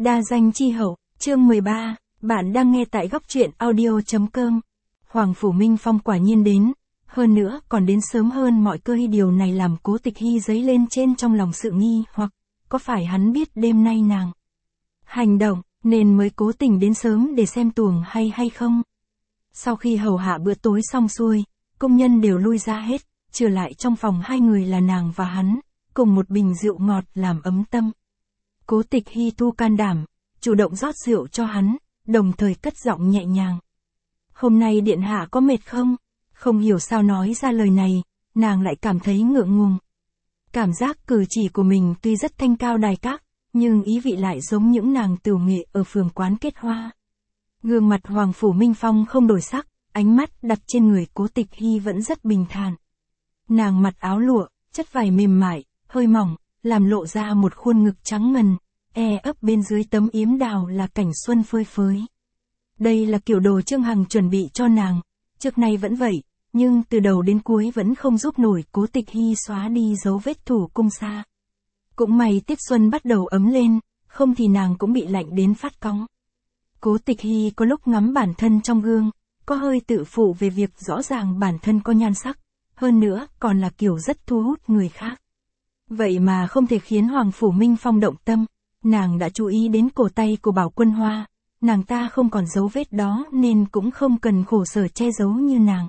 Đa danh chi hậu, chương 13, bạn đang nghe tại góc truyện audio.com. Hoàng Phủ Minh Phong quả nhiên đến, hơn nữa còn đến sớm hơn mọi cơ. Điều này làm Cố Tịch Hy dấy lên trên trong lòng sự nghi hoặc, có phải hắn biết đêm nay nàng hành động, nên mới cố tình đến sớm để xem tuồng hay không? Sau khi hầu hạ bữa tối xong xuôi, công nhân đều lui ra hết, trừ lại trong phòng hai người là nàng và hắn, cùng một bình rượu ngọt làm ấm tâm. Cố Tịch Hy thu can đảm, chủ động rót rượu cho hắn, đồng thời cất giọng nhẹ nhàng. Hôm nay điện hạ có mệt không? Không hiểu sao nói ra lời này, nàng lại cảm thấy ngượng ngùng. Cảm giác cử chỉ của mình tuy rất thanh cao đài các, nhưng ý vị lại giống những nàng tửu nghệ ở phường quán kết hoa. Gương mặt Hoàng Phủ Minh Phong không đổi sắc, ánh mắt đặt trên người Cố Tịch Hy vẫn rất bình thản. Nàng mặc áo lụa, chất vải mềm mại, hơi mỏng, làm lộ ra một khuôn ngực trắng ngần, ấp bên dưới tấm yếm đào là cảnh xuân phơi phới. Đây là kiểu đồ Trương Hằng chuẩn bị cho nàng, trước nay vẫn vậy, nhưng từ đầu đến cuối vẫn không giúp nổi Cố Tịch Hy xóa đi dấu vết thủ cung xa. Cũng may tiết xuân bắt đầu ấm lên, không thì nàng cũng bị lạnh đến phát cóng. Cố Tịch Hy có lúc ngắm bản thân trong gương, có hơi tự phụ về việc rõ ràng bản thân có nhan sắc, hơn nữa còn là kiểu rất thu hút người khác. Vậy mà không thể khiến Hoàng Phủ Minh Phong động tâm, nàng đã chú ý đến cổ tay của Bảo Quân Hoa, nàng ta không còn dấu vết đó nên cũng không cần khổ sở che giấu như nàng.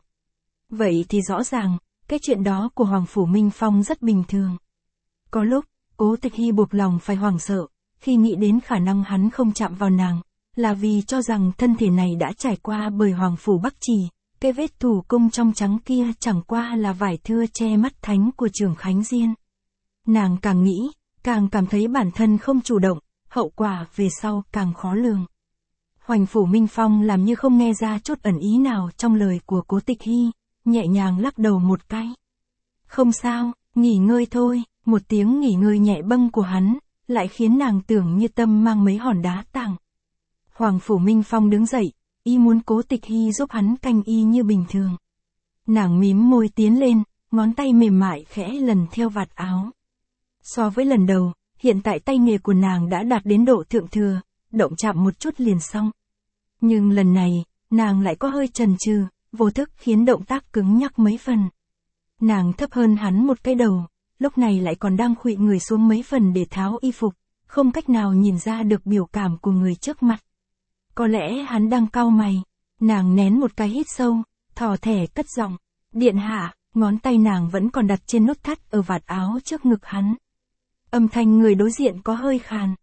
Vậy thì rõ ràng, cái chuyện đó của Hoàng Phủ Minh Phong rất bình thường. Có lúc, Cố Tịch Hy buộc lòng phải hoảng sợ, khi nghĩ đến khả năng hắn không chạm vào nàng, là vì cho rằng thân thể này đã trải qua bởi Hoàng Phủ Bắc Trì, cái vết thủ cung trong trắng kia chẳng qua là vải thưa che mắt thánh của Trưởng Khánh Diên. Nàng càng nghĩ, càng cảm thấy bản thân không chủ động, hậu quả về sau càng khó lường. Hoàng Phủ Minh Phong làm như không nghe ra chút ẩn ý nào trong lời của Cố Tịch Hy, nhẹ nhàng lắc đầu một cái. Không sao, nghỉ ngơi thôi. Một tiếng nghỉ ngơi nhẹ bâng của hắn, lại khiến nàng tưởng như tâm mang mấy hòn đá tàng. Hoàng Phủ Minh Phong đứng dậy, y muốn Cố Tịch Hy giúp hắn canh y như bình thường. Nàng mím môi tiến lên, ngón tay mềm mại khẽ lần theo vạt áo. So với lần đầu, hiện tại tay nghề của nàng đã đạt đến độ thượng thừa, động chạm một chút liền xong. Nhưng lần này, nàng lại có hơi chần chừ, vô thức khiến động tác cứng nhắc mấy phần. Nàng thấp hơn hắn một cái đầu, lúc này lại còn đang khuỵu người xuống mấy phần để tháo y phục, không cách nào nhìn ra được biểu cảm của người trước mặt. Có lẽ hắn đang cau mày, nàng nén một cái hít sâu, thò thẻ cất giọng, điện hạ, ngón tay nàng vẫn còn đặt trên nút thắt ở vạt áo trước ngực hắn. Âm thanh người đối diện có hơi khàn,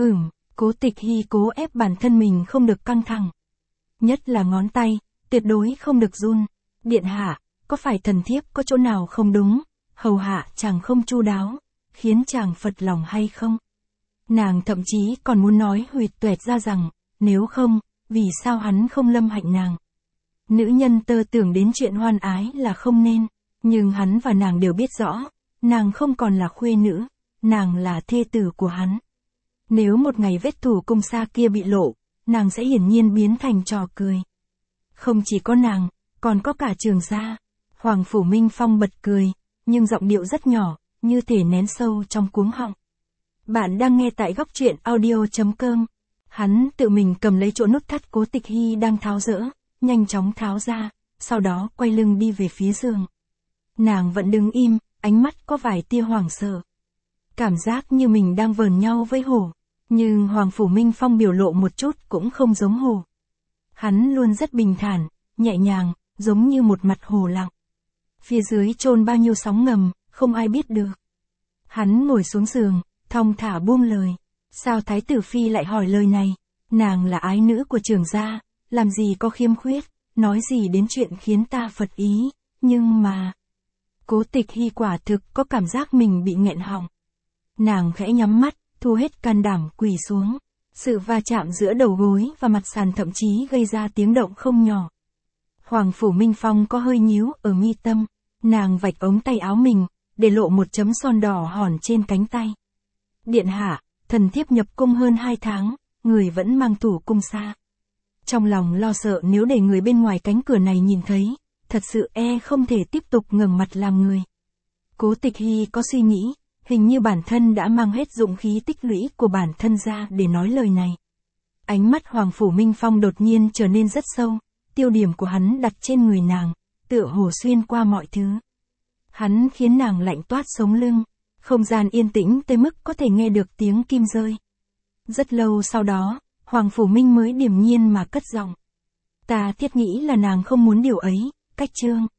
Cố Tịch Hy cố ép bản thân mình không được căng thẳng. Nhất là ngón tay, tuyệt đối không được run. Điện hạ, có phải thần thiếp có chỗ nào không đúng, hầu hạ chàng không chu đáo, khiến chàng phật lòng hay không? Nàng thậm chí còn muốn nói huỵch toẹt ra rằng, nếu không, vì sao hắn không lâm hạnh nàng? Nữ nhân tơ tưởng đến chuyện hoan ái là không nên, nhưng hắn và nàng đều biết rõ, nàng không còn là khuê nữ, nàng là thê tử của hắn. Nếu một ngày vết thủ cung xa kia bị lộ, nàng sẽ hiển nhiên biến thành trò cười. Không chỉ có nàng, còn có cả Trường gia. Hoàng Phủ Minh Phong bật cười, nhưng giọng điệu rất nhỏ, như thể nén sâu trong cuống họng. Bạn đang nghe tại góc truyện audio.com. Hắn tự mình cầm lấy chỗ nút thắt Cố Tịch Hy đang tháo dỡ, nhanh chóng tháo ra, sau đó quay lưng đi về phía giường. Nàng vẫn đứng im, ánh mắt có vài tia hoảng sợ. Cảm giác như mình đang vờn nhau với hổ, nhưng Hoàng Phủ Minh Phong biểu lộ một chút cũng không giống hổ. Hắn luôn rất bình thản, nhẹ nhàng, giống như một mặt hồ lặng. Phía dưới chôn bao nhiêu sóng ngầm, không ai biết được. Hắn ngồi xuống giường, thong thả buông lời. Sao Thái tử Phi lại hỏi lời này? Nàng là ái nữ của Trưởng gia, làm gì có khiêm khuyết, nói gì đến chuyện khiến ta phật ý, nhưng mà... Cố Tịch Hy quả thực có cảm giác mình bị nghẹn họng. Nàng khẽ nhắm mắt, thu hết can đảm quỳ xuống. Sự va chạm giữa đầu gối và mặt sàn thậm chí gây ra tiếng động không nhỏ. Hoàng Phủ Minh Phong có hơi nhíu ở mi tâm, nàng vạch ống tay áo mình, để lộ một chấm son đỏ hòn trên cánh tay. Điện hạ, thần thiếp nhập cung hơn 2 tháng, người vẫn mang thủ cung xa. Trong lòng lo sợ nếu để người bên ngoài cánh cửa này nhìn thấy, thật sự không thể tiếp tục ngẩng mặt làm người. Cố Tịch Hy có suy nghĩ, Hình như bản thân đã mang hết dụng khí tích lũy của bản thân ra để nói lời này. Ánh mắt Hoàng Phủ Minh Phong đột nhiên trở nên rất sâu, tiêu điểm của hắn đặt trên người nàng, tựa hồ xuyên qua mọi thứ. Hắn khiến nàng lạnh toát sống lưng, không gian yên tĩnh tới mức có thể nghe được tiếng kim rơi. Rất lâu sau đó, Hoàng Phủ Minh mới điềm nhiên mà cất giọng. Ta thiết nghĩ là nàng không muốn điều ấy, Cách Trương.